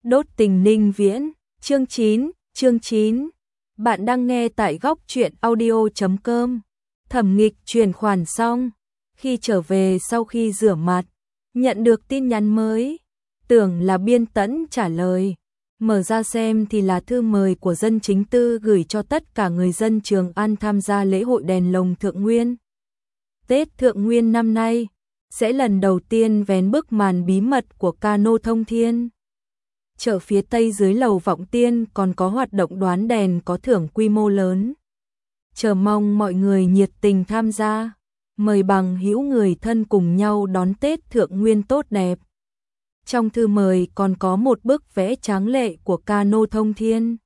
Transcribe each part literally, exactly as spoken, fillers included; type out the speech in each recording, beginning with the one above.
Đốt tình Ninh Viễn, chương chín, chương chín. Bạn đang nghe tại góc truyện audio chấm com. Thẩm Nghịch chuyển khoản xong, khi trở về sau khi rửa mặt, nhận được tin nhắn mới, tưởng là Biên Tẫn trả lời. Mở ra xem thì là thư mời của Dân Chính Tư gửi cho tất cả người dân Trường An tham gia lễ hội đèn lồng Thượng Nguyên. Tết Thượng Nguyên năm nay sẽ lần đầu tiên vén bức màn bí mật của cano thông thiên. Chợ phía tây dưới lầu Vọng Tiên còn có hoạt động đoán đèn có thưởng quy mô lớn. Chờ mong mọi người nhiệt tình tham gia, mời bằng hữu người thân cùng nhau đón Tết Thượng Nguyên tốt đẹp. Trong thư mời còn có một bức vẽ tráng lệ của cano thông thiên.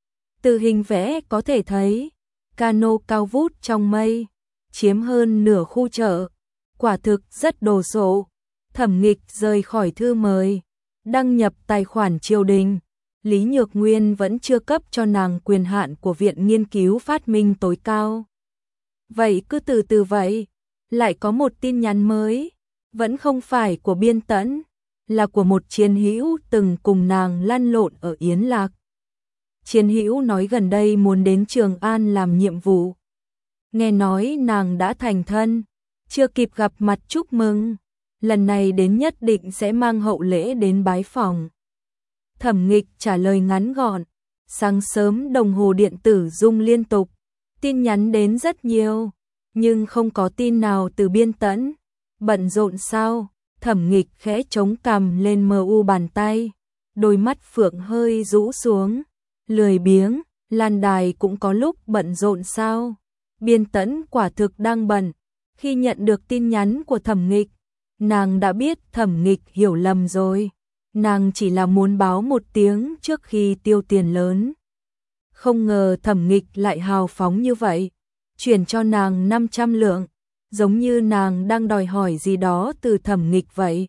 Từ hình vẽ có thể thấy, cano cao vút trong mây, chiếm hơn nửa khu chợ, quả thực rất đồ sộ. Thẩm Nghịch rời khỏi thư mời, đăng nhập tài khoản triều đình. Lý Nhược Nguyên vẫn chưa cấp cho nàng quyền hạn của Viện Nghiên cứu Phát minh tối cao. Vậy cứ từ từ vậy, lại có một tin nhắn mới, vẫn không phải của Biên Tẫn, là của một chiến hữu từng cùng nàng lăn lộn ở Yến Lạc. Chiến hữu nói gần đây muốn đến Trường An làm nhiệm vụ. Nghe nói nàng đã thành thân, chưa kịp gặp mặt chúc mừng, lần này đến nhất định sẽ mang hậu lễ đến bái phòng. Thẩm Nghịch trả lời ngắn gọn, sáng sớm đồng hồ điện tử rung liên tục, tin nhắn đến rất nhiều, nhưng không có tin nào từ Biên Tẫn. Bận rộn sao? Thẩm Nghịch khẽ chống cằm lên mờ u bàn tay, đôi mắt phượng hơi rũ xuống, lười biếng. Lan Đài cũng có lúc bận rộn sao? Biên Tẫn quả thực đang bận. Khi nhận được tin nhắn của Thẩm Nghịch, nàng đã biết Thẩm Nghịch hiểu lầm rồi. Nàng chỉ là muốn báo một tiếng trước khi tiêu tiền lớn. Không ngờ Thẩm Nghịch lại hào phóng như vậy, chuyển cho nàng năm trăm lượng, giống như nàng đang đòi hỏi gì đó từ Thẩm Nghịch vậy.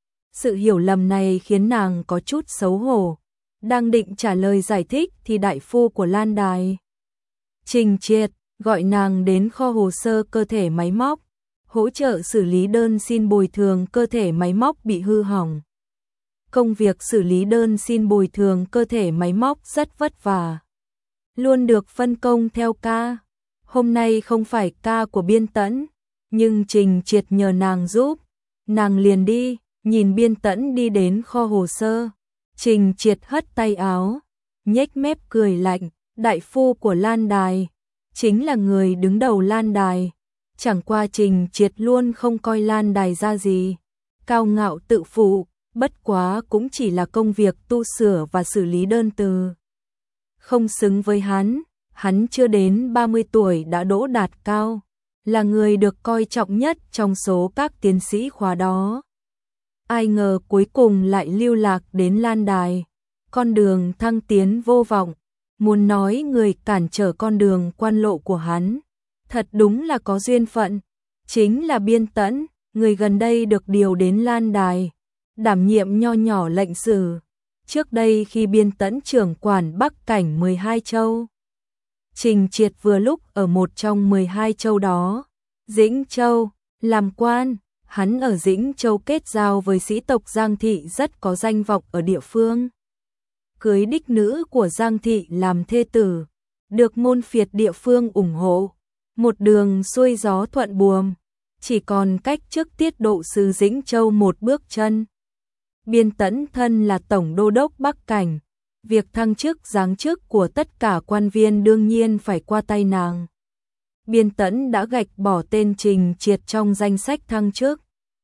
Sự hiểu lầm này khiến nàng có chút xấu hổ. Đang định trả lời giải thích thì đại phu của Lan Đài, Trình Triệt, gọi nàng đến kho hồ sơ cơ thể máy móc, hỗ trợ xử lý đơn xin bồi thường cơ thể máy móc bị hư hỏng. Công việc xử lý đơn xin bồi thường cơ thể máy móc rất vất vả, luôn được phân công theo ca. Hôm nay không phải ca của Biên Tẫn, nhưng Trình Triệt nhờ nàng giúp, nàng liền đi. Nhìn Biên Tẫn đi đến kho hồ sơ, Trình Triệt hất tay áo, nhếch mép cười lạnh. Đại phu của Lan Đài chính là người đứng đầu Lan Đài, chẳng qua Trình Triệt luôn không coi Lan Đài ra gì, cao ngạo tự phụ, bất quá cũng chỉ là công việc tu sửa và xử lý đơn từ. Không xứng với hắn, hắn chưa đến ba mươi tuổi đã đỗ đạt cao, là người được coi trọng nhất trong số các tiến sĩ khóa đó. Ai ngờ cuối cùng lại lưu lạc đến Lan Đài, con đường thăng tiến vô vọng. Muốn nói người cản trở con đường quan lộ của hắn, thật đúng là có duyên phận, chính là Biên Tẫn, người gần đây được điều đến Lan Đài, đảm nhiệm nho nhỏ lệnh sử. Trước đây khi Biên Tẫn trưởng quản Bắc cảnh mười hai châu, Trình Triệt vừa lúc ở một trong mười hai châu đó, Dĩnh Châu, làm quan. Hắn ở Dĩnh Châu kết giao với sĩ tộc Giang Thị rất có danh vọng ở địa phương. Cưới đích nữ của Giang Thị làm thê tử, được môn phiệt địa phương ủng hộ, một đường xuôi gió thuận buồm, chỉ còn cách trước tiết độ sứ Dĩnh Châu một bước chân. Biên Tẫn thân là tổng đô đốc Bắc cảnh, việc thăng chức giáng chức của tất cả quan viên đương nhiên phải qua tay nàng. Biên Tẫn đã gạch bỏ tên Trình Triệt trong danh sách thăng chức.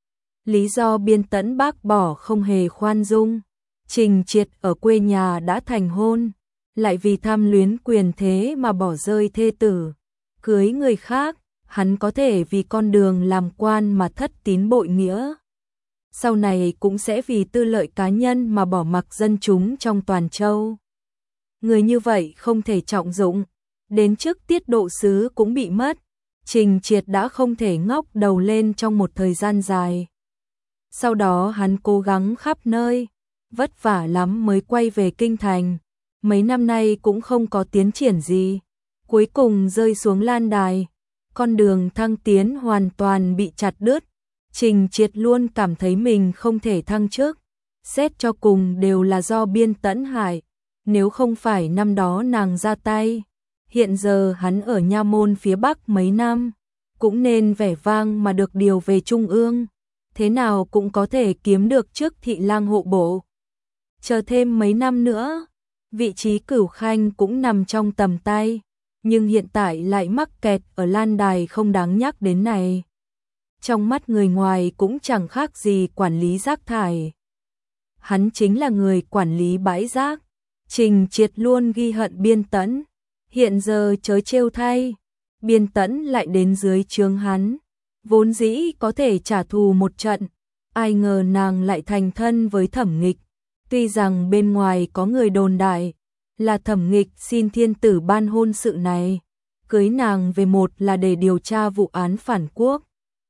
Lý do Biên Tẫn bác bỏ không hề khoan dung. Trình Triệt ở quê nhà đã thành hôn, lại vì tham luyến quyền thế mà bỏ rơi thê tử, cưới người khác. Hắn có thể vì con đường làm quan mà thất tín bội nghĩa, sau này cũng sẽ vì tư lợi cá nhân mà bỏ mặc dân chúng trong toàn châu. Người như vậy không thể trọng dụng, đến chức tiết độ sứ cũng bị mất. Trình Triệt đã không thể ngóc đầu lên trong một thời gian dài. Sau đó hắn cố gắng khắp nơi, vất vả lắm mới quay về kinh thành, mấy năm nay cũng không có tiến triển gì, cuối cùng rơi xuống Lan Đài, con đường thăng tiến hoàn toàn bị chặt đứt. Trình Triệt luôn cảm thấy mình không thể thăng chức, xét cho cùng đều là do Biên Tẫn hại, nếu không phải năm đó nàng ra tay, hiện giờ hắn ở nha môn phía Bắc mấy năm, cũng nên vẻ vang mà được điều về Trung ương, thế nào cũng có thể kiếm được chức thị lang hộ bộ. Chờ thêm mấy năm nữa, vị trí Cửu Khanh cũng nằm trong tầm tay, nhưng hiện tại lại mắc kẹt ở lan đài không đáng nhắc đến này. Trong mắt người ngoài cũng chẳng khác gì quản lý rác thải. Hắn chính là người quản lý bãi rác. Trình Triệt luôn ghi hận Biên Tẫn, hiện giờ chớ trêu thay, Biên Tẫn lại đến dưới trướng hắn, vốn dĩ có thể trả thù một trận, ai ngờ nàng lại thành thân với Thẩm Nghịch. Tuy rằng bên ngoài có người đồn đại là Thẩm Nghịch xin thiên tử ban hôn sự này, cưới nàng về một là để điều tra vụ án phản quốc,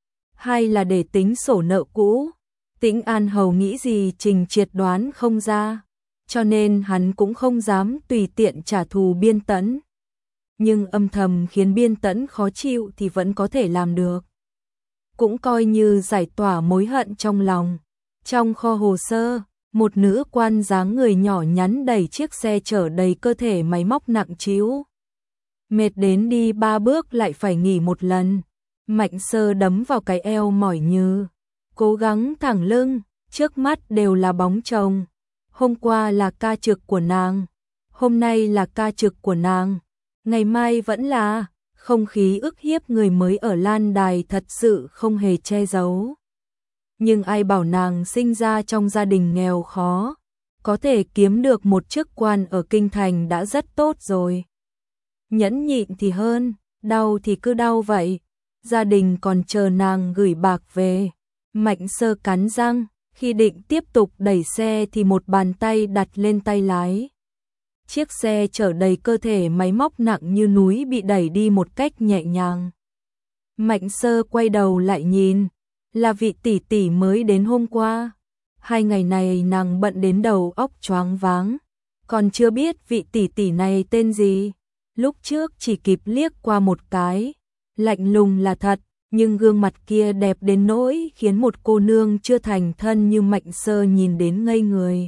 hai là để tính sổ nợ cũ. Tĩnh An Hầu nghĩ gì Trình Triệt đoán không ra, cho nên hắn cũng không dám tùy tiện trả thù Biên Tẫn. Nhưng âm thầm khiến Biên Tẫn khó chịu thì vẫn có thể làm được. Cũng coi như giải tỏa mối hận trong lòng. Trong kho hồ sơ, một nữ quan dáng người nhỏ nhắn đẩy chiếc xe chở đầy cơ thể máy móc nặng trĩu. Mệt đến đi ba bước lại phải nghỉ một lần. Mạnh Sơ đấm vào cái eo mỏi như, cố gắng thẳng lưng, trước mắt đều là bóng chồng. Hôm qua là ca trực của nàng, hôm nay là ca trực của nàng, ngày mai vẫn là. Không khí ức hiếp người mới ở lan đài thật sự không hề che giấu. Nhưng ai bảo nàng sinh ra trong gia đình nghèo khó, có thể kiếm được một chức quan ở kinh thành đã rất tốt rồi. Nhẫn nhịn thì hơn, đau thì cứ đau vậy. Gia đình còn chờ nàng gửi bạc về. Mạnh Sơ cắn răng, khi định tiếp tục đẩy xe thì một bàn tay đặt lên tay lái. Chiếc xe chở đầy cơ thể máy móc nặng như núi bị đẩy đi một cách nhẹ nhàng. Mạnh Sơ quay đầu lại nhìn, là vị tỷ tỷ mới đến hôm qua. Hai ngày này nàng bận đến đầu óc choáng váng, còn chưa biết vị tỷ tỷ này tên gì. Lúc trước chỉ kịp liếc qua một cái, lạnh lùng là thật, nhưng gương mặt kia đẹp đến nỗi khiến một cô nương chưa thành thân như Mạnh Sơ nhìn đến ngây người.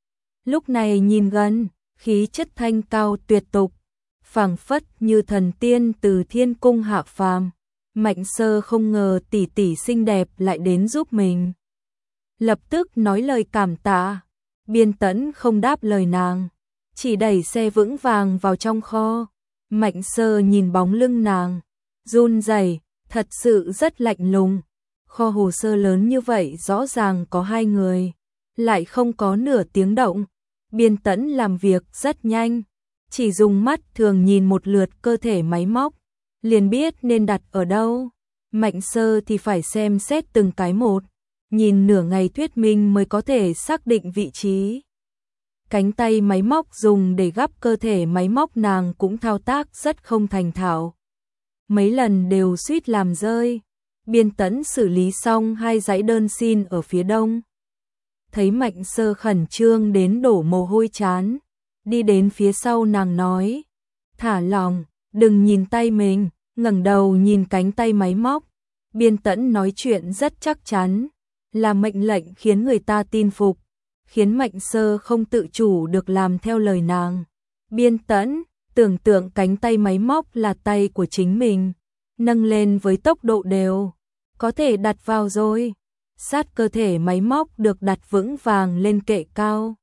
Lúc này nhìn gần, khí chất thanh cao tuyệt tục, phảng phất như thần tiên từ thiên cung hạ phàm. Mạnh Sơ không ngờ tỷ tỷ xinh đẹp lại đến giúp mình. Lập tức nói lời cảm tạ. Biên Tẫn không đáp lời nàng, chỉ đẩy xe vững vàng vào trong kho. Mạnh Sơ nhìn bóng lưng nàng, run rẩy, thật sự rất lạnh lùng. Kho hồ sơ lớn như vậy rõ ràng có hai người, lại không có nửa tiếng động. Biên Tẫn làm việc rất nhanh, chỉ dùng mắt thường nhìn một lượt cơ thể máy móc, liền biết nên đặt ở đâu. Mạnh Sơ thì phải xem xét từng cái một, nhìn nửa ngày thuyết minh mới có thể xác định vị trí. Cánh tay máy móc dùng để gắp cơ thể máy móc nàng cũng thao tác rất không thành thạo. Mấy lần đều suýt làm rơi. Biên Tẫn xử lý xong hai dãy đơn xin ở phía đông. Thấy Mạnh Sơ khẩn trương đến đổ mồ hôi trán, đi đến phía sau nàng nói, thả lòng, đừng nhìn tay mình, ngẩng đầu nhìn cánh tay máy móc. Biên Tẫn nói chuyện rất chắc chắn, là mệnh lệnh khiến người ta tin phục, khiến Mạnh Sơ không tự chủ được làm theo lời nàng. Biên Tẫn tưởng tượng cánh tay máy móc là tay của chính mình, nâng lên với tốc độ đều, có thể đặt vào rồi. Sát cơ thể máy móc được đặt vững vàng lên kệ cao.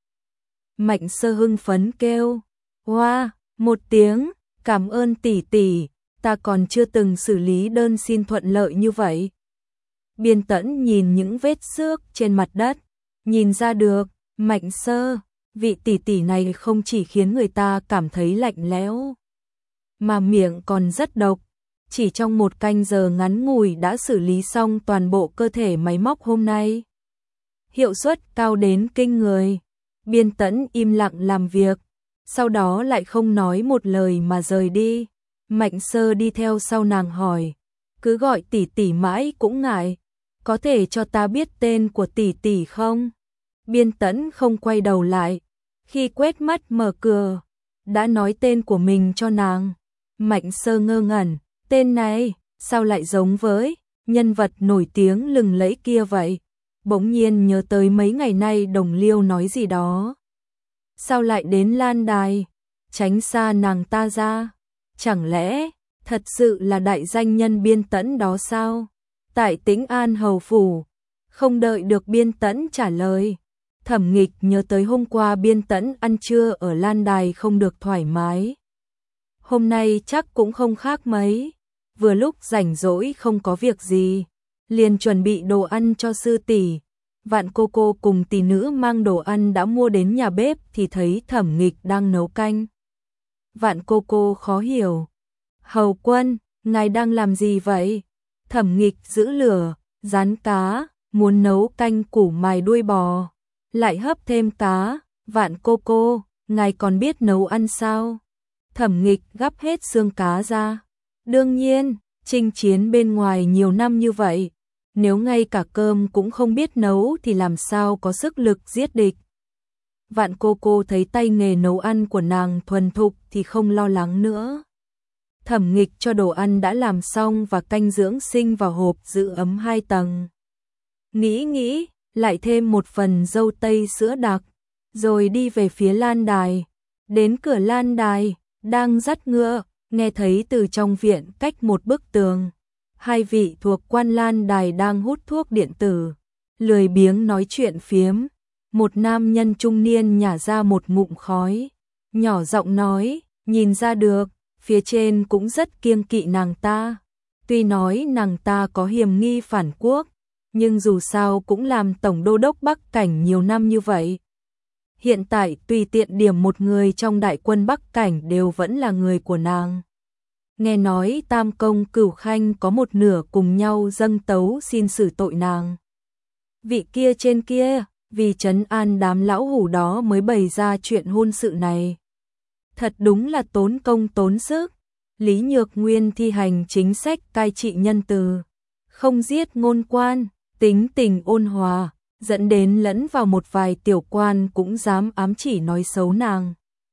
Mạnh Sơ hưng phấn kêu, hoa, một tiếng, cảm ơn tỷ tỷ, ta còn chưa từng xử lý đơn xin thuận lợi như vậy. Biên Tẫn nhìn những vết xước trên mặt đất, nhìn ra được, Mạnh Sơ, vị tỷ tỷ này không chỉ khiến người ta cảm thấy lạnh lẽo, mà miệng còn rất độc. Chỉ trong một canh giờ ngắn ngủi đã xử lý xong toàn bộ cơ thể máy móc hôm nay. Hiệu suất cao đến kinh người. Biên Tẫn im lặng làm việc, sau đó lại không nói một lời mà rời đi. Mạnh Sơ đi theo sau nàng hỏi, cứ gọi tỷ tỷ mãi cũng ngại, có thể cho ta biết tên của tỷ tỷ không? Biên Tẫn không quay đầu lại, khi quét mắt mở cửa, đã nói tên của mình cho nàng. Mạnh Sơ ngơ ngẩn, tên này, sao lại giống với nhân vật nổi tiếng lừng lẫy kia vậy? bỗng nhiên nhớ tới mấy ngày nay Đồng Liêu nói gì đó. Sao lại đến Lan Đài, tránh xa nàng ta ra? Chẳng lẽ thật sự là đại danh nhân Biên Tẫn đó sao? Tại Tĩnh An hầu phủ, không đợi được Biên Tẫn trả lời, Thẩm Nghịch nhớ tới hôm qua Biên Tẫn ăn trưa ở Lan Đài không được thoải mái. Hôm nay chắc cũng không khác mấy, vừa lúc rảnh rỗi không có việc gì, liền chuẩn bị đồ ăn cho sư tỷ. Vạn cô cô cùng tỷ nữ mang đồ ăn đã mua đến nhà bếp thì thấy Thẩm Nghịch đang nấu canh. Vạn cô cô khó hiểu. Hầu quân, ngài đang làm gì vậy? Thẩm Nghịch giữ lửa, rán cá, muốn nấu canh củ mài đuôi bò, lại hấp thêm cá. Vạn cô cô, ngài còn biết nấu ăn sao? Thẩm Nghịch gắp hết xương cá ra. Đương nhiên, chinh chiến bên ngoài nhiều năm như vậy, nếu ngay cả cơm cũng không biết nấu thì làm sao có sức lực giết địch. Vạn cô cô thấy tay nghề nấu ăn của nàng thuần thục thì không lo lắng nữa. Thẩm Nghịch cho đồ ăn đã làm xong và canh dưỡng sinh vào hộp giữ ấm hai tầng. Nghĩ nghĩ, lại thêm một phần dâu tây sữa đặc, rồi đi về phía Lan Đài. Đến cửa Lan Đài, đang dắt ngựa, nghe thấy từ trong viện cách một bức tường, hai vị thuộc quan Lan Đài đang hút thuốc điện tử, lười biếng nói chuyện phiếm. Một nam nhân trung niên nhả ra một ngụm khói, nhỏ giọng nói, nhìn ra được, phía trên cũng rất kiêng kỵ nàng ta. Tuy nói nàng ta có hiềm nghi phản quốc, nhưng dù sao cũng làm tổng đô đốc Bắc Cảnh nhiều năm như vậy. Hiện tại tùy tiện điểm một người trong đại quân Bắc Cảnh đều vẫn là người của nàng. Nghe nói Tam Công Cửu Khanh có một nửa cùng nhau dâng tấu xin xử tội nàng. Vị kia trên kia, vì trấn an đám lão hủ đó mới bày ra chuyện hôn sự này. Thật đúng là tốn công tốn sức. Lý Nhược Nguyên thi hành chính sách cai trị nhân từ, không giết ngôn quan, tính tình ôn hòa, dẫn đến lẫn vào một vài tiểu quan cũng dám ám chỉ nói xấu nàng.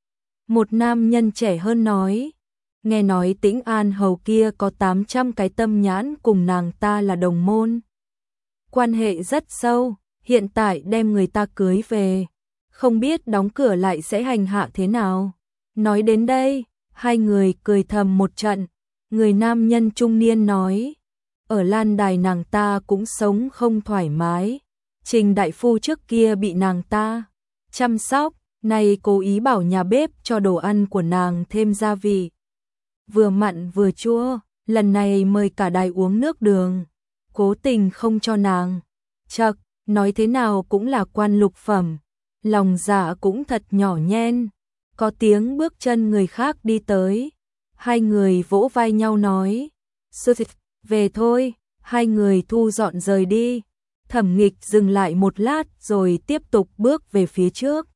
Một nam nhân trẻ hơn nói, nghe nói Tĩnh An hầu kia có tám trăm cái tâm nhãn cùng nàng ta là đồng môn. Quan hệ rất sâu, hiện tại đem người ta cưới về, không biết đóng cửa lại sẽ hành hạ thế nào. Nói đến đây, hai người cười thầm một trận, người nam nhân trung niên nói, ở Lan Đài nàng ta cũng sống không thoải mái. Trình đại phu trước kia bị nàng ta chăm sóc, nay cố ý bảo nhà bếp cho đồ ăn của nàng thêm gia vị, vừa mặn vừa chua, lần này mời cả đài uống nước đường, cố tình không cho nàng. Chậc, nói thế nào cũng là quan lục phẩm, lòng dạ cũng thật nhỏ nhen. Có tiếng bước chân người khác đi tới, hai người vỗ vai nhau nói, sư thịt, về thôi. Hai người thu dọn rời đi. Thẩm Nghịch dừng lại một lát rồi tiếp tục bước về phía trước.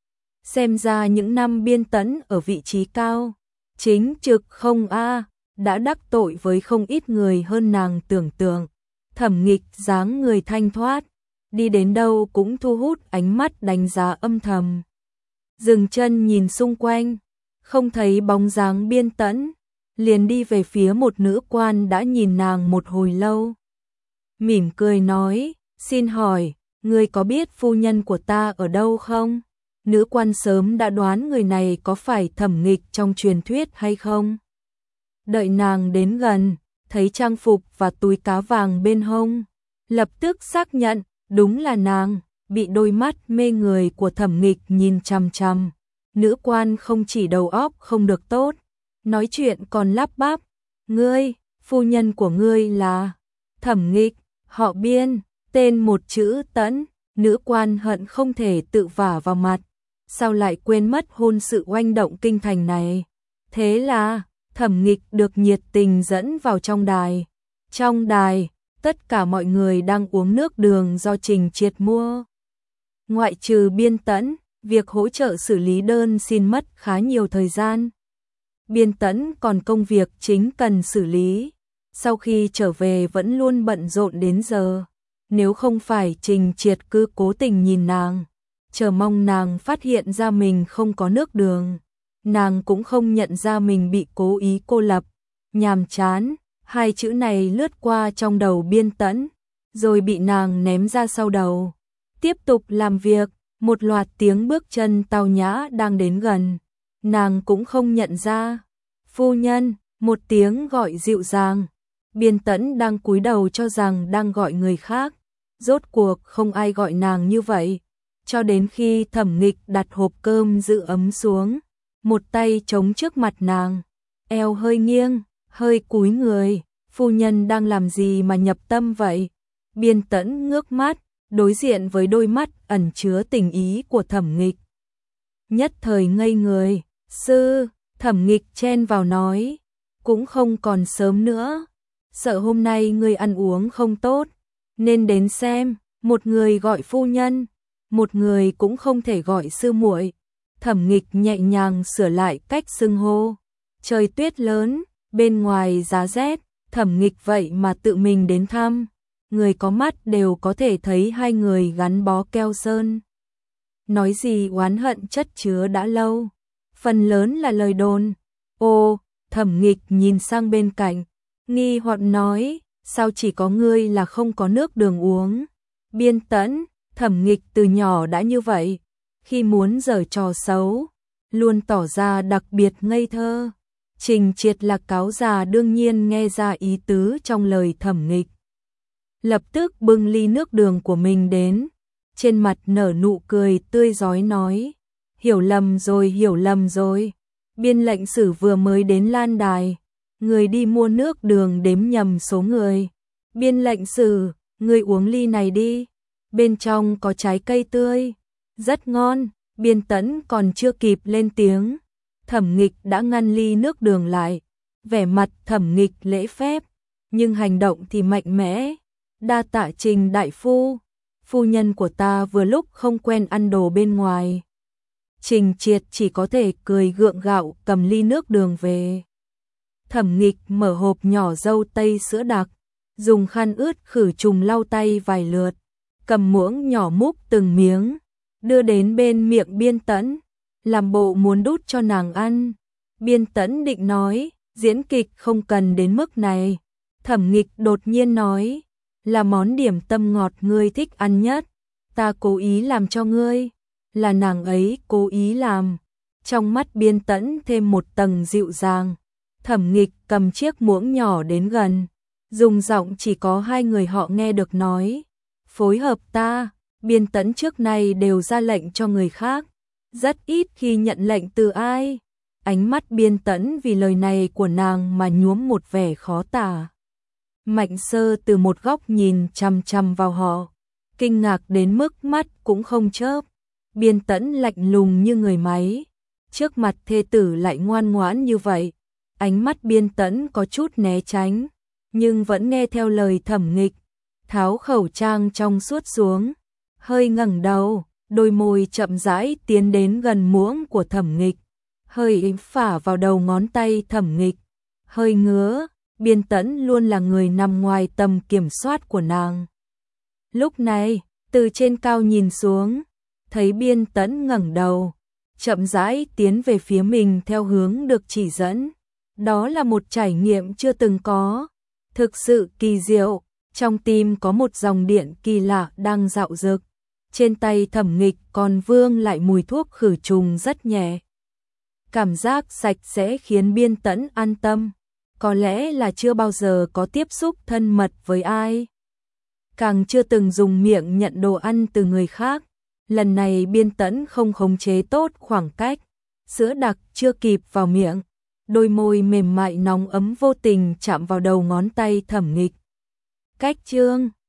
Xem ra những năm Biên Tẫn ở vị trí cao, chính trực không a, đã đắc tội với không ít người hơn nàng tưởng tượng. Thẩm Nghịch dáng người thanh thoát, đi đến đâu cũng thu hút ánh mắt đánh giá âm thầm. Dừng chân nhìn xung quanh, không thấy bóng dáng Biên Tẫn, liền đi về phía một nữ quan đã nhìn nàng một hồi lâu. Mỉm cười nói, xin hỏi, ngươi có biết phu nhân của ta ở đâu không? Nữ quan sớm đã đoán người này có phải Thẩm Nghịch trong truyền thuyết hay không. Đợi nàng đến gần, thấy trang phục và túi cá vàng bên hông, lập tức xác nhận, đúng là nàng, bị đôi mắt mê người của Thẩm Nghịch nhìn chằm chằm. Nữ quan không chỉ đầu óc không được tốt, nói chuyện còn lắp bắp, ngươi, phu nhân của ngươi là Thẩm Nghịch, họ Biên, tên một chữ Tẫn. Nữ quan hận không thể tự vả vào mặt, sao lại quên mất hôn sự oanh động kinh thành này. Thế là Thẩm Nghịch được nhiệt tình dẫn vào trong đài. Trong đài, tất cả mọi người đang uống nước đường do Trình Triệt mua. Ngoại trừ Biên Tẫn, việc hỗ trợ xử lý đơn xin mất khá nhiều thời gian. Biên Tẫn còn công việc chính cần xử lý, sau khi trở về vẫn luôn bận rộn đến giờ. Nếu không phải Trình Triệt cứ cố tình nhìn nàng, chờ mong nàng phát hiện ra mình không có nước đường, nàng cũng không nhận ra mình bị cố ý cô lập. Nhàm chán, hai chữ này lướt qua trong đầu Biên Tẫn, rồi bị nàng ném ra sau đầu. Tiếp tục làm việc, một loạt tiếng bước chân tao nhã đang đến gần, nàng cũng không nhận ra. Phu nhân, một tiếng gọi dịu dàng. Biên Tẫn đang cúi đầu cho rằng đang gọi người khác, rốt cuộc không ai gọi nàng như vậy, cho đến khi Thẩm Nghịch đặt hộp cơm giữ ấm xuống, một tay chống trước mặt nàng, eo hơi nghiêng, hơi cúi người. Phu nhân đang làm gì mà nhập tâm vậy? Biên Tẫn ngước mắt, đối diện với đôi mắt ẩn chứa tình ý của Thẩm Nghịch. Nhất thời ngây người. Sư, Thẩm Nghịch chen vào nói, cũng không còn sớm nữa, sợ hôm nay ngươi ăn uống không tốt, nên đến xem. Một người gọi phu nhân, một người cũng không thể gọi sư muội. Thẩm Nghịch nhẹ nhàng sửa lại cách xưng hô. Trời tuyết lớn, bên ngoài giá rét, Thẩm Nghịch vậy mà tự mình đến thăm. Người có mắt đều có thể thấy hai người gắn bó keo sơn. Nói gì oán hận chất chứa đã lâu, phần lớn là lời đồn. Ô, Thẩm Nghịch nhìn sang bên cạnh, nghi hoặc nói, sao chỉ có ngươi là không có nước đường uống? Biên Tẫn, Thẩm Nghịch từ nhỏ đã như vậy, khi muốn giở trò xấu, luôn tỏ ra đặc biệt ngây thơ. Trình Triệt là cáo già đương nhiên nghe ra ý tứ trong lời Thẩm Nghịch. Lập tức bưng ly nước đường của mình đến, trên mặt nở nụ cười tươi rói nói, hiểu lầm rồi, hiểu lầm rồi. Biên lệnh sử vừa mới đến lan đài, người đi mua nước đường đếm nhầm số người. Biên lệnh sử, người uống ly này đi, bên trong có trái cây tươi, rất ngon. Biên Tẫn còn chưa kịp lên tiếng, Thẩm Nghịch đã ngăn ly nước đường lại. Vẻ mặt Thẩm Nghịch lễ phép, nhưng hành động thì mạnh mẽ. Đa tạ Trình đại phu, phu nhân của ta vừa lúc không quen ăn đồ bên ngoài. Trình Triệt chỉ có thể cười gượng gạo cầm ly nước đường về. Thẩm Nghịch mở hộp nhỏ dâu tây sữa đặc, dùng khăn ướt khử trùng lau tay vài lượt, cầm muỗng nhỏ múc từng miếng, đưa đến bên miệng Biên Tẫn, làm bộ muốn đút cho nàng ăn. Biên Tẫn định nói, diễn kịch không cần đến mức này. Thẩm Nghịch đột nhiên nói, là món điểm tâm ngọt ngươi thích ăn nhất, ta cố ý làm cho ngươi. Là nàng ấy cố ý làm. Trong mắt Biên Tẫn thêm một tầng dịu dàng. Thẩm Nghịch cầm chiếc muỗng nhỏ đến gần, dùng giọng chỉ có hai người họ nghe được nói, phối hợp ta. Biên Tẫn trước nay đều ra lệnh cho người khác, rất ít khi nhận lệnh từ ai. Ánh mắt Biên Tẫn vì lời này của nàng mà nhuốm một vẻ khó tả. Mạnh Sơ từ một góc nhìn chằm chằm vào họ, kinh ngạc đến mức mắt cũng không chớp. Biên Tẫn lạnh lùng như người máy, trước mặt thê tử lại ngoan ngoãn như vậy. Ánh mắt Biên Tẫn có chút né tránh, nhưng vẫn nghe theo lời Thẩm Nghịch, tháo khẩu trang trong suốt xuống, hơi ngẩng đầu, đôi môi chậm rãi tiến đến gần muỗng của Thẩm Nghịch, hơi phả vào đầu ngón tay Thẩm Nghịch, hơi ngứa. Biên Tẫn luôn là người nằm ngoài tầm kiểm soát của nàng. Lúc này, từ trên cao nhìn xuống, thấy Biên Tẫn ngẩng đầu, chậm rãi tiến về phía mình theo hướng được chỉ dẫn. Đó là một trải nghiệm chưa từng có, thực sự kỳ diệu. Trong tim có một dòng điện kỳ lạ đang dạo dực. Trên tay Thẩm Nghịch còn vương lại mùi thuốc khử trùng rất nhẹ. Cảm giác sạch sẽ khiến Biên Tẫn an tâm. Có lẽ là chưa bao giờ có tiếp xúc thân mật với ai, càng chưa từng dùng miệng nhận đồ ăn từ người khác. Lần này Biên Tẫn không khống chế tốt khoảng cách, sữa đặc chưa kịp vào miệng, đôi môi mềm mại nóng ấm vô tình chạm vào đầu ngón tay Thẩm Nghịch. Cách chương